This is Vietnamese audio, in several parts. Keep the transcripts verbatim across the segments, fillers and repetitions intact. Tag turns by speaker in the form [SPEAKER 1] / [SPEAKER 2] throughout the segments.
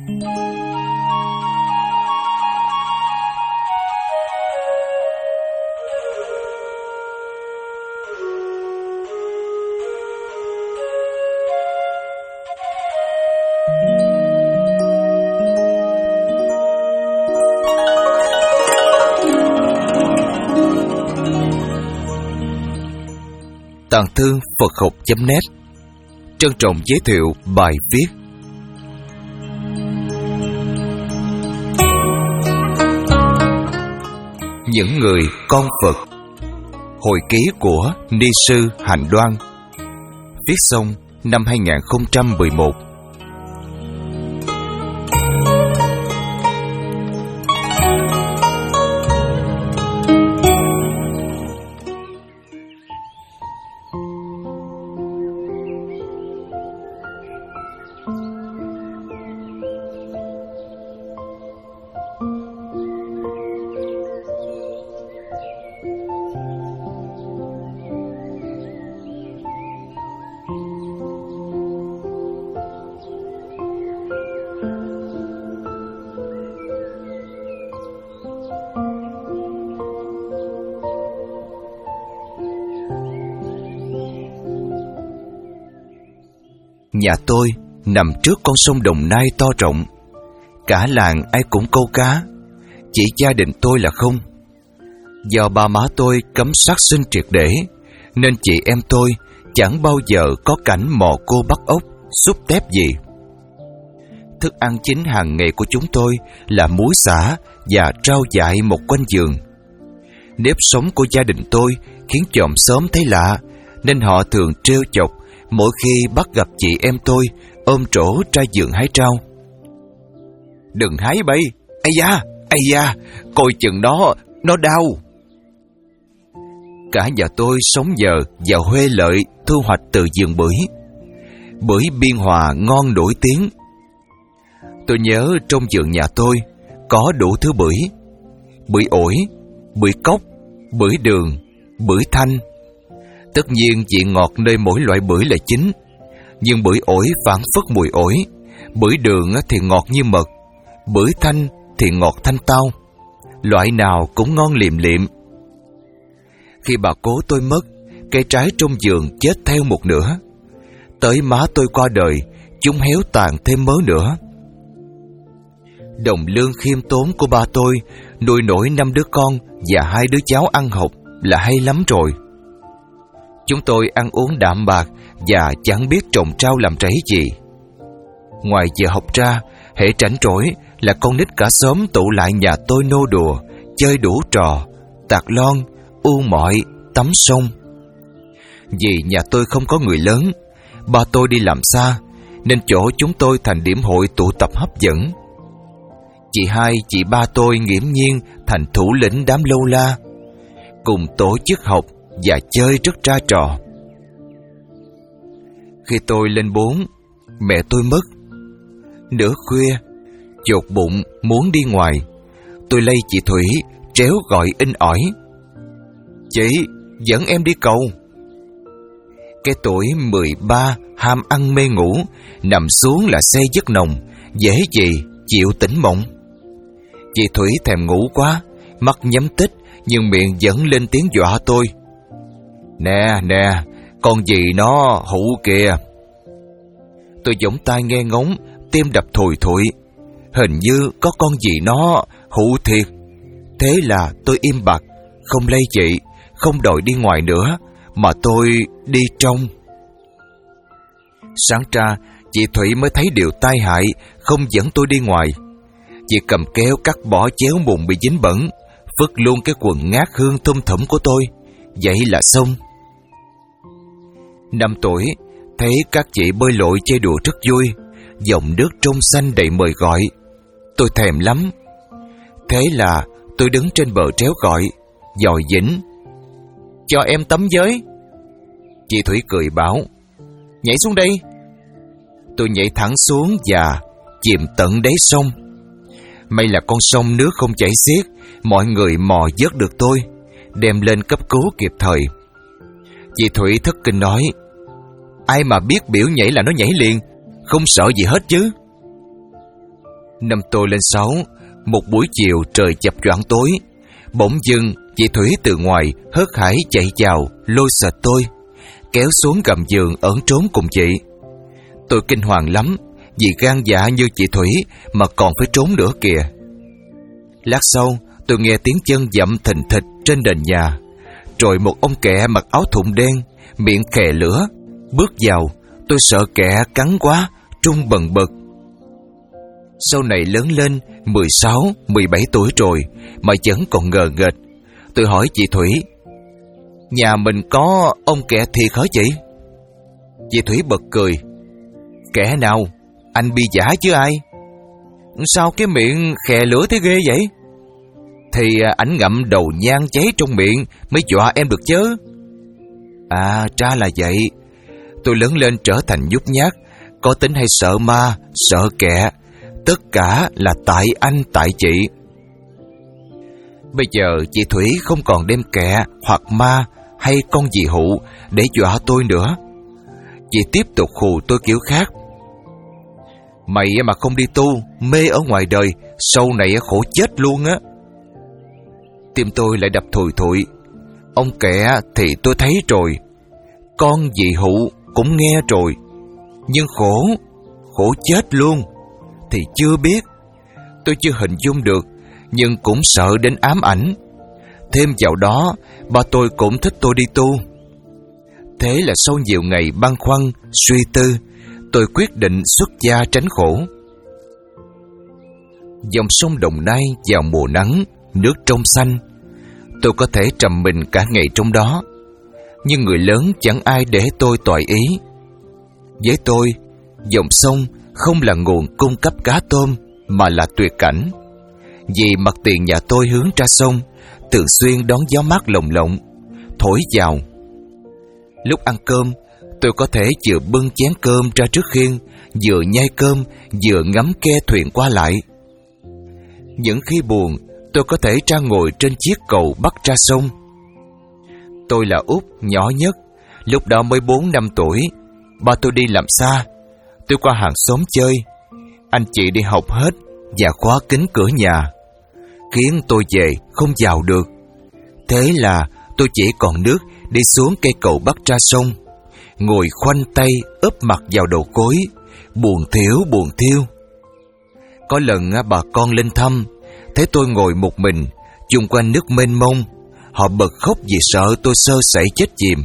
[SPEAKER 1] Tàng Thư Phật học chấm net trân trọng giới thiệu bài viết Những người con Phật, hồi ký của Ni sư Hạnh Đoan, viết xong năm hai nghìn không trăm mười một. Nhà tôi nằm trước con sông Đồng Nai to rộng. Cả làng ai cũng câu cá, chỉ gia đình tôi là không. Do ba má tôi cấm sát sinh triệt để, nên chị em tôi chẳng bao giờ có cảnh mò cô bắt ốc, xúc tép gì. Thức ăn chính hàng ngày của chúng tôi là muối xả và rau dại một quanh giường. Nếp sống của gia đình tôi khiến chòm xóm thấy lạ, nên họ thường trêu chọc mỗi khi bắt gặp chị em tôi ôm trổ ra giường hái rau. Đừng hái bay, ây da, ây da, coi chừng nó, nó đau. Cả nhà tôi sống nhờ vào huê lợi thu hoạch từ vườn bưởi. Bưởi Biên Hòa ngon nổi tiếng. Tôi nhớ trong vườn nhà tôi có đủ thứ bưởi: bưởi ổi, bưởi cốc, bưởi đường, bưởi thanh. Tất nhiên vị ngọt nơi mỗi loại bưởi là chính, nhưng bưởi ổi phảng phất mùi ổi, bưởi đường thì ngọt như mật, bưởi thanh thì ngọt thanh tao. Loại nào cũng ngon liệm liệm. Khi bà cố tôi mất, cây trái trong vườn chết theo một nửa. Tới má tôi qua đời, chúng héo tàn thêm mớ nữa. Đồng lương khiêm tốn của ba tôi nuôi nổi năm đứa con và hai đứa cháu ăn học là hay lắm rồi. Chúng tôi ăn uống đạm bạc và chẳng biết trồng rau làm rẫy gì. Ngoài giờ học ra, hễ rảnh rỗi là con nít cả xóm tụ lại nhà tôi nô đùa, chơi đủ trò, tạc lon, u mọi, tắm sông. Vì nhà tôi không có người lớn, ba tôi đi làm xa, nên chỗ chúng tôi thành điểm hội tụ tập hấp dẫn. Chị hai, chị ba tôi nghiễm nhiên thành thủ lĩnh đám lâu la, cùng tổ chức học và chơi rất ra trò. Khi tôi lên bốn, mẹ tôi mất. Nửa khuya, chột bụng muốn đi ngoài, tôi lay chị Thủy tréo gọi in ỏi: Chị, dẫn em đi cầu. Cái tuổi mười ba ham ăn mê ngủ, nằm xuống là say giấc nồng, dễ gì chịu tỉnh mộng. Chị Thủy thèm ngủ quá, mắt nhắm tít nhưng miệng vẫn lên tiếng dọa tôi: Nè nè, con gì nó hụ kìa. Tôi giỏng tai nghe ngóng, tim đập thùi thụi. Hình như có con gì nó hụ thiệt. Thế là tôi im bặt, không lay chị, không đòi đi ngoài nữa, mà tôi đi trong. Sáng ra, chị Thủy mới thấy điều tai hại, không dẫn tôi đi ngoài. Chị cầm kéo cắt bỏ chéo mụn bị dính bẩn, vứt luôn cái quần ngát hương thum thủm của tôi. Vậy là xong. Năm tuổi, thấy các chị bơi lội chơi đùa rất vui, dòng nước trong xanh đầy mời gọi. Tôi thèm lắm. Thế là tôi đứng trên bờ tréo gọi, dòi dĩnh: Cho em tắm với. Chị Thủy cười bảo: Nhảy xuống đây. Tôi nhảy thẳng xuống và chìm tận đáy sông. May là con sông nước không chảy xiết, mọi người mò vớt được tôi, đem lên cấp cứu kịp thời. Chị Thủy thất kinh nói: Ai mà biết biểu nhảy là nó nhảy liền, không sợ gì hết chứ. Năm tôi lên sáu, một buổi chiều trời chập choạng tối, bỗng dưng chị Thủy từ ngoài hớt hải chạy vào lôi sệt tôi, kéo xuống gầm giường ẩn trốn cùng chị. Tôi kinh hoàng lắm, vì gan dạ như chị Thủy mà còn phải trốn nữa kìa. Lát sau, tôi nghe tiếng chân dậm thình thịch trên nền nhà, rồi một ông kẹ mặc áo thụng đen, miệng khè lửa, bước vào. Tôi sợ kẹ cắn quá, trung bần bật. Sau này lớn lên, mười sáu, mười bảy tuổi rồi, mà vẫn còn ngờ nghệch. Tôi hỏi chị Thủy, nhà mình có ông kẹ thiệt hả chị? Chị Thủy bật cười, kẻ nào? Anh bi giả chứ ai? Sao cái miệng khè lửa thế ghê vậy? Thì ảnh ngậm đầu nhang cháy trong miệng mới dọa em được chứ. À, ra là vậy. Tôi lớn lên trở thành nhút nhát, có tính hay sợ ma, sợ kẹ. Tất cả là tại anh, tại chị. Bây giờ chị Thủy không còn đem kẹ hoặc ma hay con gì hụ để dọa tôi nữa. Chị tiếp tục hù tôi kiểu khác. Mày mà không đi tu, mê ở ngoài đời, sau này khổ chết luôn á. Tim tôi lại đập thùi thụi. Ông kẹ thì tôi thấy rồi, con dị hụ cũng nghe rồi, nhưng khổ, khổ chết luôn thì chưa biết. Tôi chưa hình dung được, nhưng cũng sợ đến ám ảnh. Thêm vào đó, ba tôi cũng thích tôi đi tu. Thế là sau nhiều ngày băn khoăn, suy tư, tôi quyết định xuất gia tránh khổ. Dòng sông Đồng Nai vào mùa nắng, nước trong xanh, tôi có thể trầm mình cả ngày trong đó. Nhưng người lớn chẳng ai để tôi toại ý. Với tôi, dòng sông không là nguồn cung cấp cá tôm, mà là tuyệt cảnh. Vì mặt tiền nhà tôi hướng ra sông, thường xuyên đón gió mát lồng lộng, thổi vào. Lúc ăn cơm, tôi có thể vừa bưng chén cơm ra trước khiên, vừa nhai cơm, vừa ngắm ke thuyền qua lại. Những khi buồn, tôi có thể ra ngồi trên chiếc cầu bắc ra sông. Tôi là út nhỏ nhất, lúc đó mới bốn năm tuổi. Ba tôi đi làm xa, tôi qua hàng xóm chơi. Anh chị đi học hết và khóa kín cửa nhà, khiến tôi về không vào được. Thế là tôi chỉ còn nước đi xuống cây cầu bắc ra sông, ngồi khoanh tay úp mặt vào đầu gối, buồn thiểu buồn thiêu. Có lần bà con lên thăm, thấy tôi ngồi một mình, chung quanh nước mênh mông. Họ bật khóc vì sợ tôi sơ sẩy chết chìm.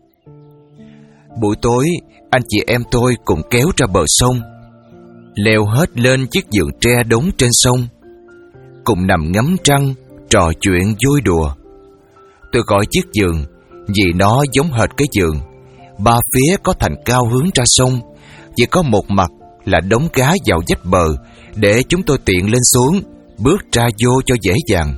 [SPEAKER 1] Buổi tối, anh chị em tôi cùng kéo ra bờ sông, leo hết lên chiếc giường tre đống trên sông, cùng nằm ngắm trăng, trò chuyện vui đùa. Tôi gọi chiếc giường vì nó giống hệt cái giường. Ba phía có thành cao hướng ra sông, chỉ có một mặt là đống cá vào vách bờ để chúng tôi tiện lên xuống, bước ra vô cho dễ dàng.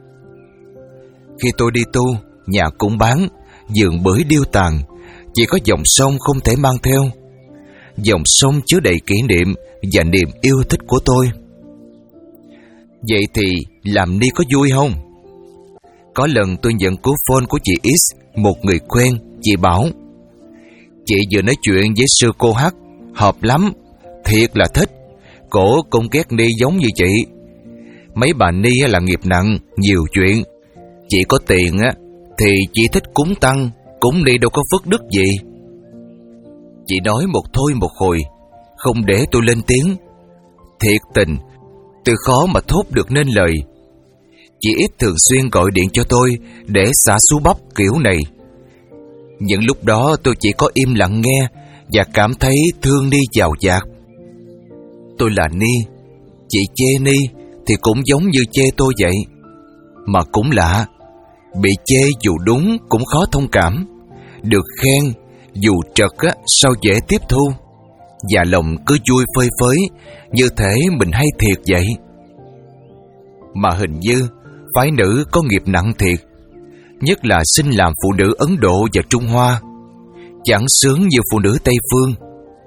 [SPEAKER 1] Khi tôi đi tu, nhà cũng bán, giường bưởi điêu tàn, chỉ có dòng sông không thể mang theo. Dòng sông chứa đầy kỷ niệm và niềm yêu thích của tôi. Vậy thì làm ni có vui không? Có lần tôi nhận cú phone của chị X, một người quen. Chị bảo, chị vừa nói chuyện với sư cô H, hợp lắm, thiệt là thích. Cổ cũng ghét ni giống như chị. Mấy bà ni là nghiệp nặng, nhiều chuyện. Chị có tiền á thì chị thích cúng tăng, cúng ni đâu có phước đức gì. Chị nói một thôi một hồi, không để tôi lên tiếng. Thiệt tình, tôi khó mà thốt được nên lời. Chị ít thường xuyên gọi điện cho tôi để xả xú bắp kiểu này. Những lúc đó tôi chỉ có im lặng nghe và cảm thấy thương Ni dào dạt. Tôi là Ni, chị chê Ni thì cũng giống như chê tôi vậy. Mà cũng lạ, bị chê dù đúng cũng khó thông cảm, được khen dù trật á sao dễ tiếp thu, và lòng cứ vui phơi phới như thể mình hay thiệt vậy. Mà hình như phái nữ có nghiệp nặng thiệt, nhất là sinh làm phụ nữ Ấn Độ và Trung Hoa, chẳng sướng như phụ nữ Tây Phương.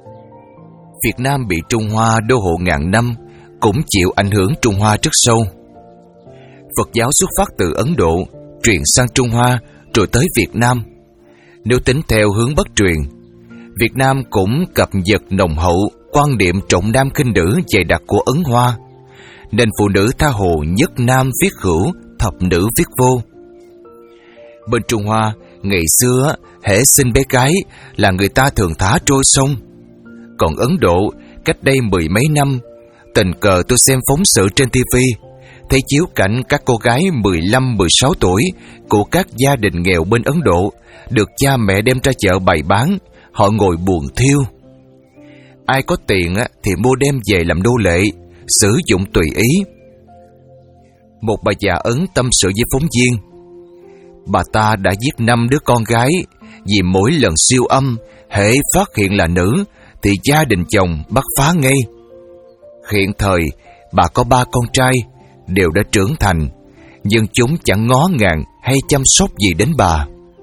[SPEAKER 1] Việt Nam bị Trung Hoa đô hộ ngàn năm, cũng chịu ảnh hưởng Trung Hoa rất sâu. Phật giáo xuất phát từ Ấn Độ, truyền sang Trung Hoa, rồi tới Việt Nam. Nếu tính theo hướng bất truyền, Việt Nam cũng cập nhật nồng hậu quan niệm trọng nam khinh nữ dày đặc của Ấn Hoa. nên phụ nữ tha hồ nhất nam viết hữu, thập nữ viết vô. Bên Trung Hoa, ngày xưa hễ sinh bé gái là người ta thường thả trôi sông. Còn Ấn Độ, cách đây mười mấy năm, tình cờ tôi xem phóng sự trên ti vi, thấy chiếu cảnh các cô gái mười lăm mười sáu tuổi của các gia đình nghèo bên Ấn Độ được cha mẹ đem ra chợ bày bán, họ ngồi buồn thiêu. Ai có tiền thì mua đem về làm nô lệ, sử dụng tùy ý. Một bà già Ấn tâm sự với phóng viên, bà ta đã giết năm đứa con gái vì mỗi lần siêu âm, hễ phát hiện là nữ thì gia đình chồng bắt phá ngay. Hiện thời bà có ba con trai, đều đã trưởng thành, nhưng chúng chẳng ngó ngàng hay chăm sóc gì đến bà.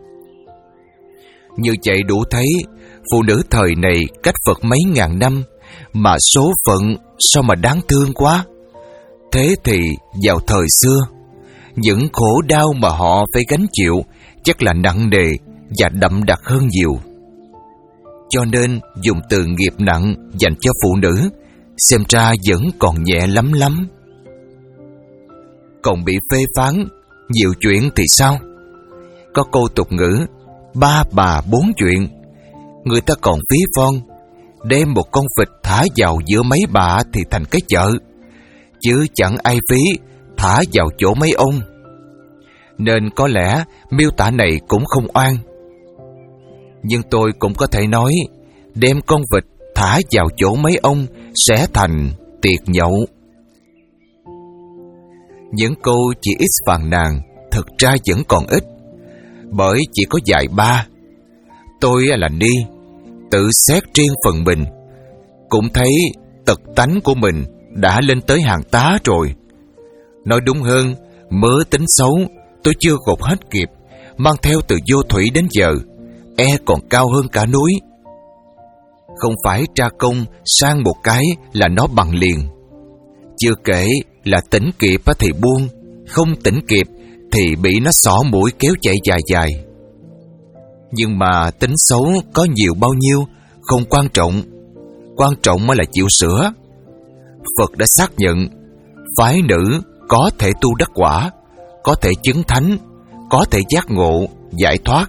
[SPEAKER 1] Như vậy đủ thấy phụ nữ thời này cách Phật mấy ngàn năm mà số phận sao mà đáng thương quá. Thế thì vào thời xưa, những khổ đau mà họ phải gánh chịu chắc là nặng nề và đậm đặc hơn nhiều. Cho nên dùng từ nghiệp nặng dành cho phụ nữ xem ra vẫn còn nhẹ lắm lắm. Còn bị phê phán nhiều chuyện thì sao? Có câu tục ngữ ba bà bốn chuyện. Người ta còn phí von, đem một con vịt thả vào giữa mấy bà thì thành cái chợ, chứ chẳng ai phí thả vào chỗ mấy ông. Nên có lẽ miêu tả này cũng không oan. Nhưng tôi cũng có thể nói đem con vịt thả vào chỗ mấy ông sẽ thành tiệc nhậu. Những câu chỉ ít phàn nàn thực ra vẫn còn ít, bởi chỉ có vài ba. Tôi là Ni, tự xét riêng phần mình, cũng thấy tật tánh của mình đã lên tới hàng tá rồi. Nói đúng hơn, mớ tính xấu tôi chưa gột hết kịp, mang theo từ vô thủy đến giờ, e còn cao hơn cả núi. Không phải tra công sang một cái là nó bằng liền. Chưa kể là tỉnh kịp thì buông, không tỉnh kịp thì bị nó xỏ mũi kéo chạy dài dài. Nhưng mà tính xấu có nhiều bao nhiêu không quan trọng, quan trọng là chịu sửa. Phật đã xác nhận phái nữ có thể tu đắc quả, có thể chứng thánh, có thể giác ngộ, giải thoát.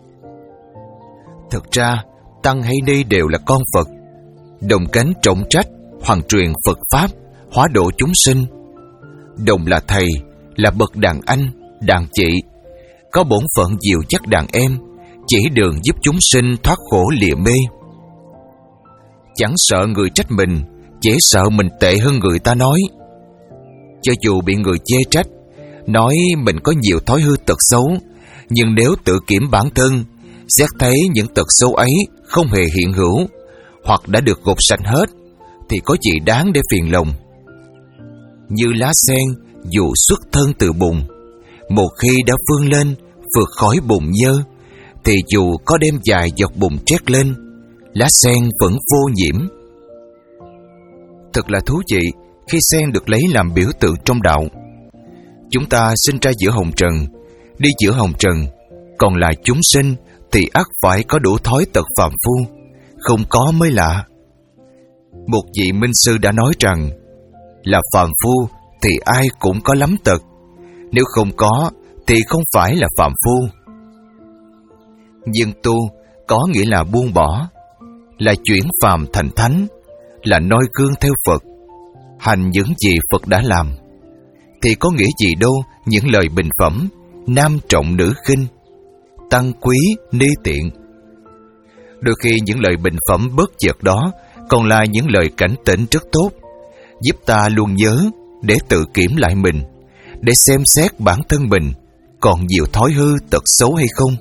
[SPEAKER 1] Thực ra tăng hay ni đều là con Phật, đồng cánh trọng trách hoàn truyền Phật pháp, hóa độ chúng sinh. Đồng là thầy, là bậc đàn anh, đàn chị, có bổn phận dìu dắt đàn em, chỉ đường giúp chúng sinh thoát khổ lìa mê. Chẳng sợ người trách mình, chỉ sợ mình tệ hơn người ta nói. Cho dù bị người chê trách, nói mình có nhiều thói hư tật xấu, nhưng nếu tự kiểm bản thân, xét thấy những tật xấu ấy không hề hiện hữu, hoặc đã được gột sạch hết, thì có gì đáng để phiền lòng. Như lá sen dù xuất thân từ bùn, một khi đã vươn lên vượt khỏi bùn nhơ, thì dù có đem dài giọt bùn trét lên, lá sen vẫn vô nhiễm. Thật là thú vị khi sen được lấy làm biểu tượng trong đạo. Chúng ta sinh ra giữa hồng trần, đi giữa hồng trần, còn là chúng sinh thì ắt phải có đủ thói tật phàm phu, không có mới lạ. Một vị minh sư đã nói rằng, là phàm phu thì ai cũng có lắm tật, nếu không có thì không phải là phàm phu. Nhưng tu có nghĩa là buông bỏ, là chuyển phàm thành thánh, là noi gương theo Phật, hành những gì Phật đã làm. Thì có nghĩa gì đâu những lời bình phẩm, nam trọng nữ khinh, tăng quý ni tiện. Đôi khi những lời bình phẩm bất chợt đó còn là những lời cảnh tỉnh rất tốt, giúp ta luôn nhớ để tự kiểm lại mình, để xem xét bản thân mình còn nhiều thói hư tật xấu hay không.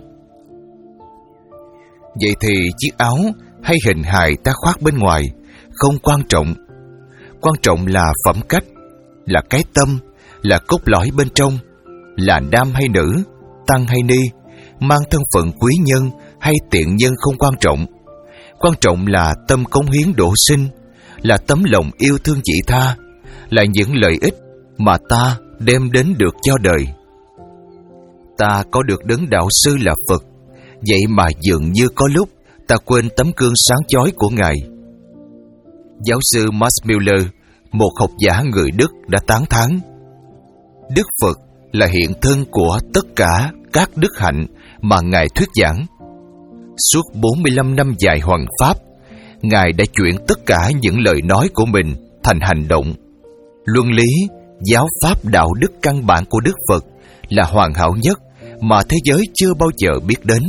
[SPEAKER 1] Vậy thì chiếc áo hay hình hài ta khoác bên ngoài không quan trọng. Quan trọng là phẩm cách, là cái tâm, là cốt lõi bên trong, là nam hay nữ, tăng hay ni, mang thân phận quý nhân hay tiện nhân không quan trọng. Quan trọng là tâm cống hiến độ sinh, là tấm lòng yêu thương vị tha, là những lợi ích mà ta đem đến được cho đời. Ta có được đấng đạo sư là Phật, vậy mà dường như có lúc ta quên tấm gương sáng chói của Ngài. Giáo sư Max Muller, một học giả người Đức đã tán thán: Đức Phật là hiện thân của tất cả các đức hạnh mà Ngài thuyết giảng. Suốt bốn mươi lăm năm dài hoằng pháp, Ngài đã chuyển tất cả những lời nói của mình thành hành động. Luân lý, giáo pháp đạo đức căn bản của Đức Phật là hoàn hảo nhất mà thế giới chưa bao giờ biết đến.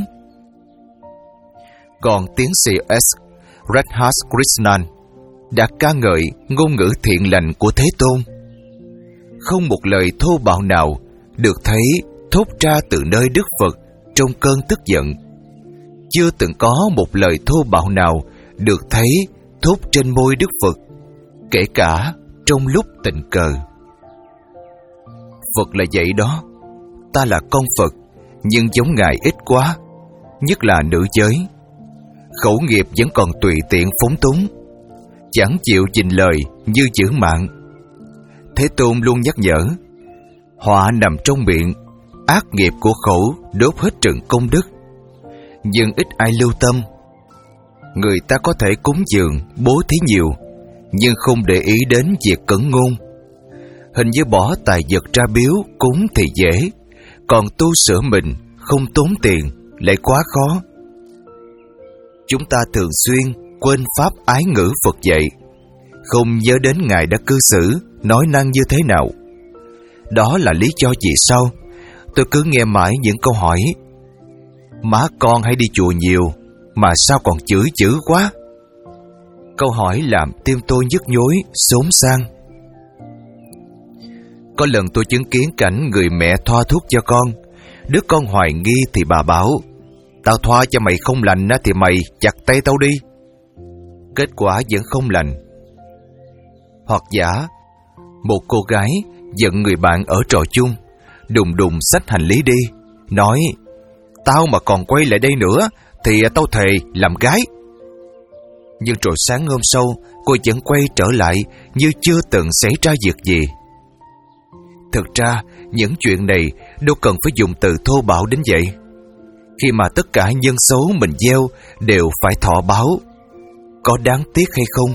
[SPEAKER 1] Còn tiến sĩ S. Radhakrishnan đã ca ngợi ngôn ngữ thiện lành của Thế Tôn. Không một lời thô bạo nào được thấy thốt ra từ nơi Đức Phật trong cơn tức giận. Chưa từng có một lời thô bạo nào được thấy thốt trên môi Đức Phật, kể cả trong lúc tình cờ. Phật là vậy đó. Ta là con Phật, nhưng giống Ngài ít quá, nhất là nữ giới. Khẩu nghiệp vẫn còn tùy tiện phóng túng, chẳng chịu trình lời như giữ mạng. Thế Tôn luôn nhắc nhở: họa nằm trong miệng, ác nghiệp của khẩu đốt hết trần công đức. Nhưng ít ai lưu tâm. Người ta có thể cúng dường, bố thí nhiều, nhưng không để ý đến việc cẩn ngôn. Hình như bỏ tài vật ra biếu cúng thì dễ, còn tu sửa mình không tốn tiền lại quá khó. Chúng ta thường xuyên quên pháp ái ngữ Phật dạy, không nhớ đến Ngài đã cư xử, nói năng như thế nào. Đó là lý do vì sao tôi cứ nghe mãi những câu hỏi: má con hay đi chùa nhiều, mà sao còn chửi chữ quá? Câu hỏi làm tim tôi nhức nhối, xốn sang. Có lần tôi chứng kiến cảnh người mẹ thoa thuốc cho con. Đứa con hoài nghi thì bà bảo: tao thoa cho mày không lành thì mày chặt tay tao đi. Kết quả vẫn không lành. Hoặc giả, một cô gái giận người bạn ở trọ chung, đùng đùng xách hành lý đi, nói: tao mà còn quay lại đây nữa thì tao thề làm gái. Nhưng rồi sáng hôm sau, cô vẫn quay trở lại như chưa từng xảy ra việc gì. Thực ra, những chuyện này đâu cần phải dùng từ thô bạo đến vậy. Khi mà tất cả nhân xấu mình gieo đều phải thọ báo, có đáng tiếc hay không?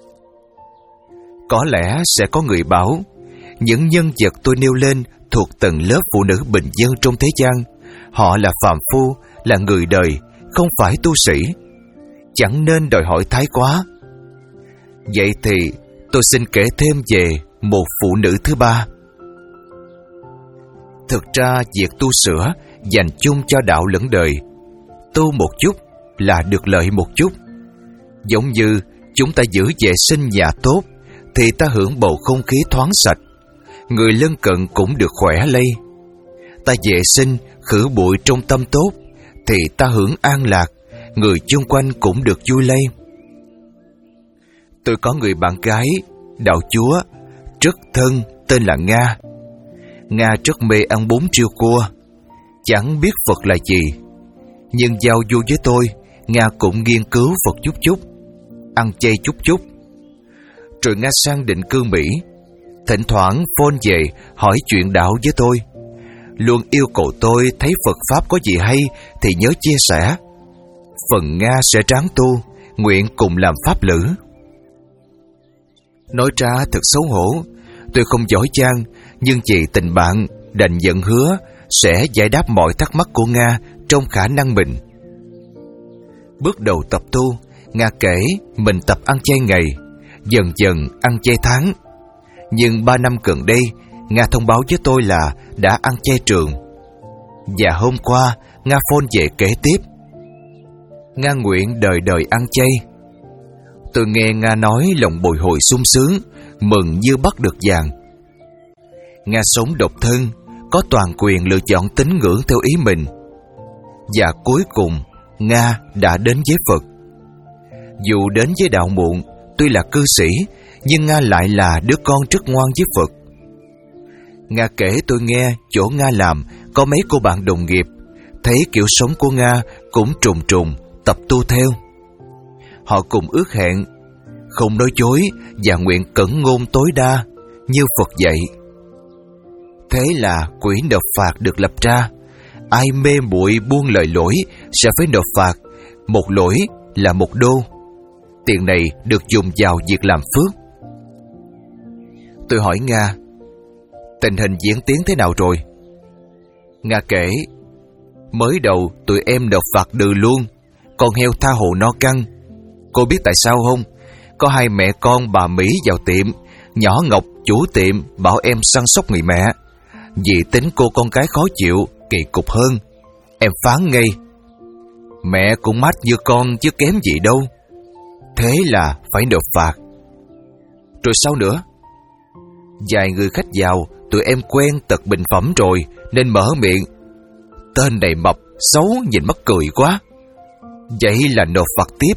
[SPEAKER 1] Có lẽ sẽ có người bảo, những nhân vật tôi nêu lên thuộc tầng lớp phụ nữ bình dân trong thế gian. Họ là phàm phu, là người đời, không phải tu sĩ, chẳng nên đòi hỏi thái quá. Vậy thì tôi xin kể thêm về một phụ nữ thứ ba. Thực ra việc tu sửa dành chung cho đạo lẫn đời. Tu một chút là được lợi một chút. Giống như chúng ta giữ vệ sinh nhà tốt thì ta hưởng bầu không khí thoáng sạch, người lân cận cũng được khỏe lây. Ta vệ sinh khử bụi trong tâm tốt thì ta hưởng an lạc, người chung quanh cũng được vui lây. Tôi có người bạn gái đạo chúa rất thân tên là Nga. Nga rất mê ăn bún riêu cua, chẳng biết Phật là gì, nhưng giao du với tôi, Nga cũng nghiên cứu Phật chút chút, ăn chay chút chút. Rồi Nga sang định cư Mỹ, thỉnh thoảng phone về hỏi chuyện đạo với tôi, luôn yêu cầu tôi thấy Phật Pháp có gì hay thì nhớ chia sẻ. Phần Nga sẽ ráng tu, nguyện cùng làm pháp lữ. Nói ra thật xấu hổ, tôi không giỏi giang, nhưng vì tình bạn đành nhận hứa sẽ giải đáp mọi thắc mắc của Nga trong khả năng mình. Bước đầu tập tu, Nga kể mình tập ăn chay ngày, dần dần ăn chay tháng. Nhưng ba năm gần đây, Nga thông báo với tôi là đã ăn chay trường. Và hôm qua, Nga phone về kể tiếp. Nga nguyện đời đời ăn chay. Tôi nghe Nga nói lòng bồi hồi sung sướng, mừng như bắt được vàng. Nga sống độc thân, có toàn quyền lựa chọn tín ngưỡng theo ý mình. Và cuối cùng, Nga đã đến với Phật. Dù đến với đạo muộn, tuy là cư sĩ, nhưng Nga lại là đứa con rất ngoan với Phật. Nga kể tôi nghe chỗ Nga làm có mấy cô bạn đồng nghiệp, thấy kiểu sống của Nga cũng trùng trùng, tập tu theo. Họ cùng ước hẹn không nói dối và nguyện cẩn ngôn tối đa như Phật dạy. Thế là quỹ nộp phạt được lập ra. Ai mê muội buông lời lỗi sẽ phải nộp phạt, một lỗi là một đô. Tiền này được dùng vào việc làm phước. Tôi hỏi Nga, tình hình diễn tiến thế nào rồi? Nga kể, mới đầu tụi em nộp phạt đừ luôn, con heo tha hồ no căng. Cô biết tại sao không? Có hai mẹ con bà Mỹ vào tiệm, nhỏ Ngọc chủ tiệm bảo em săn sóc người mẹ. Vì tính cô con cái khó chịu, kỳ cục hơn. Em phán ngay, mẹ cũng mát như con chứ kém gì đâu. Thế là phải nộp phạt. Rồi sao nữa? Vài người khách vào, tụi em quen tật bình phẩm rồi nên mở miệng, tên này mập, xấu, nhìn mắc cười quá. Vậy là nộp phạt tiếp.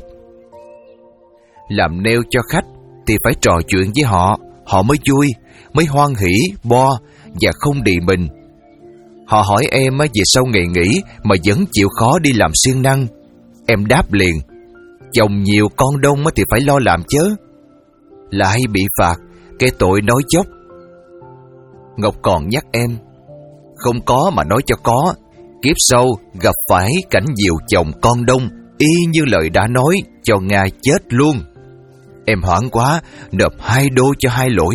[SPEAKER 1] Làm nail cho khách thì phải trò chuyện với họ, họ mới vui, mới hoan hỉ, bo và không đì mình. Họ hỏi em vì sau ngày nghỉ mà vẫn chịu khó đi làm siêng năng. Em đáp liền, chồng nhiều con đông thì phải lo làm chớ. Lại bị phạt, cái tội nói dốc. Ngọc còn nhắc em, không có mà nói cho có, kiếp sau gặp phải cảnh nhiều chồng con đông, y như lời đã nói, cho Nga chết luôn. Em hoảng quá, nộp hai đô cho hai lỗi.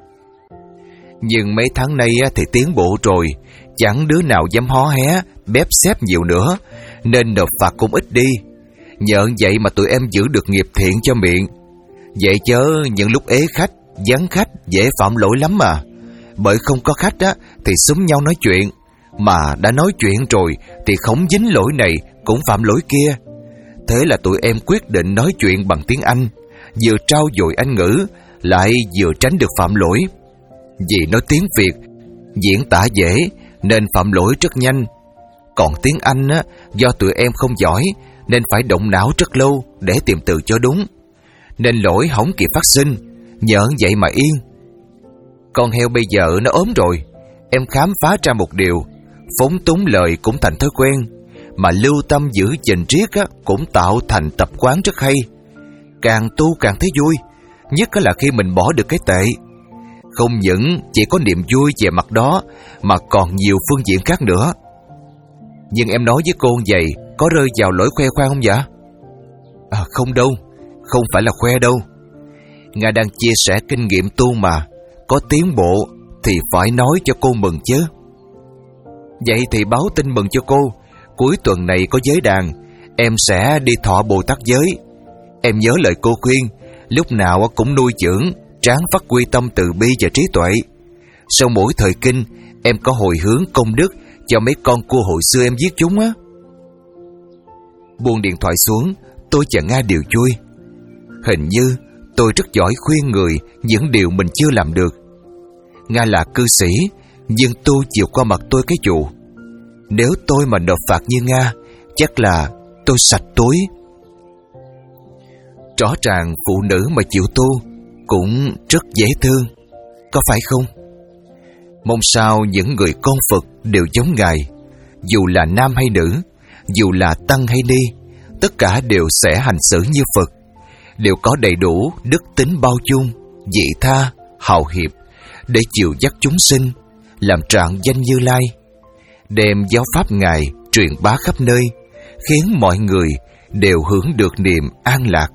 [SPEAKER 1] Nhưng mấy tháng nay thì tiến bộ rồi, chẳng đứa nào dám hó hé, bép xép nhiều nữa, nên nộp phạt cũng ít đi. Nhờ vậy mà tụi em giữ được nghiệp thiện cho miệng. Vậy chớ những lúc ế khách, vắng khách dễ phạm lỗi lắm mà. Bởi không có khách á thì xúm nhau nói chuyện, mà đã nói chuyện rồi thì không dính lỗi này cũng phạm lỗi kia. Thế là tụi em quyết định nói chuyện bằng tiếng Anh, vừa trau dồi Anh ngữ, lại vừa tránh được phạm lỗi. Vì nói tiếng Việt diễn tả dễ nên phạm lỗi rất nhanh. Còn tiếng Anh á, do tụi em không giỏi nên phải động não rất lâu để tìm từ cho đúng, nên lỗi không kịp phát sinh. Nhờ vậy mà yên. Con heo bây giờ nó ốm rồi. Em khám phá ra một điều, phóng túng lời cũng thành thói quen, mà lưu tâm giữ gìn riết á, cũng tạo thành tập quán rất hay. Càng tu càng thấy vui, nhất là khi mình bỏ được cái tệ. Không những chỉ có niềm vui về mặt đó, mà còn nhiều phương diện khác nữa. Nhưng em nói với cô vậy, có rơi vào lỗi khoe khoang không vậy? À, không đâu, không phải là khoe đâu. Nga đang chia sẻ kinh nghiệm tu mà, có tiến bộ thì phải nói cho cô mừng chứ. Vậy thì báo tin mừng cho cô, cuối tuần này có giới đàn, em sẽ đi thọ Bồ Tát giới. Em nhớ lời cô khuyên, lúc nào cũng nuôi dưỡng, tráng phát quy tâm từ bi và trí tuệ. Sau mỗi thời kinh, em có hồi hướng công đức cho mấy con cua hồi xưa em giết chúng á. Buông điện thoại xuống, tôi và Nga đều vui. Hình như tôi rất giỏi khuyên người những điều mình chưa làm được. Nga là cư sĩ, nhưng tu chiều qua mặt tôi cái vụ. Nếu tôi mà nộp phạt như Nga, chắc là tôi sạch túi. Rõ ràng phụ nữ mà chịu tu cũng rất dễ thương, có phải không? Mong sao những người con Phật đều giống Ngài. Dù là nam hay nữ, dù là tăng hay ni, tất cả đều sẽ hành xử như Phật, đều có đầy đủ đức tính bao dung, vị tha, hào hiệp để chịu dắt chúng sinh, làm trọn danh Như Lai, đem giáo pháp Ngài truyền bá khắp nơi, khiến mọi người đều hưởng được niềm an lạc.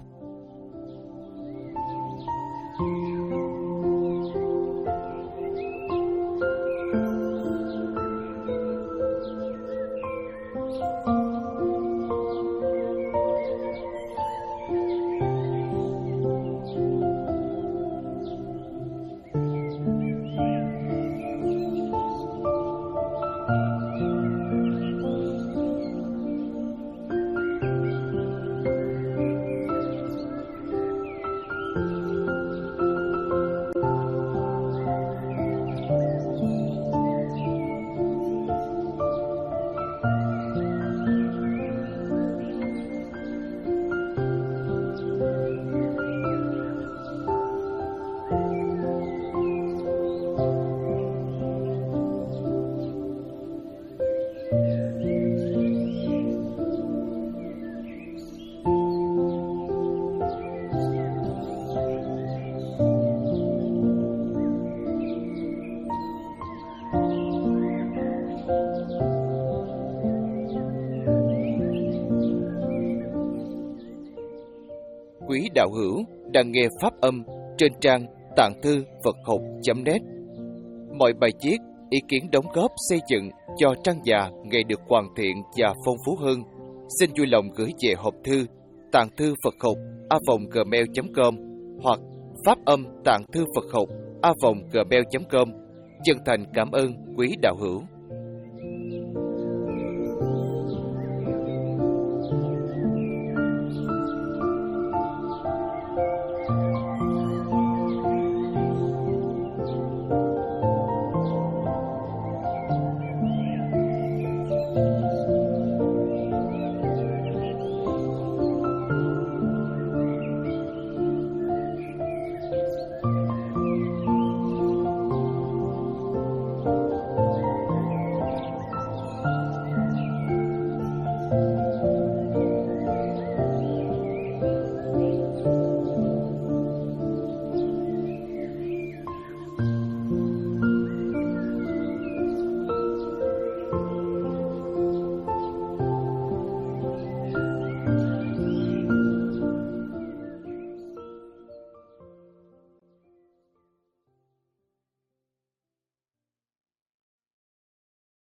[SPEAKER 1] Quý đạo hữu đang nghe pháp âm trên trang tạng thư Phật học chấm net. Mọi bài viết, ý kiến đóng góp xây dựng cho trang già ngày được hoàn thiện và phong phú hơn, xin vui lòng gửi về hộp thư tạng thư Phật học a vòng gmail chấm com hoặc phát âm tạng thư Phật học a vòng gmail chấm com. Chân thành cảm ơn quý đạo hữu.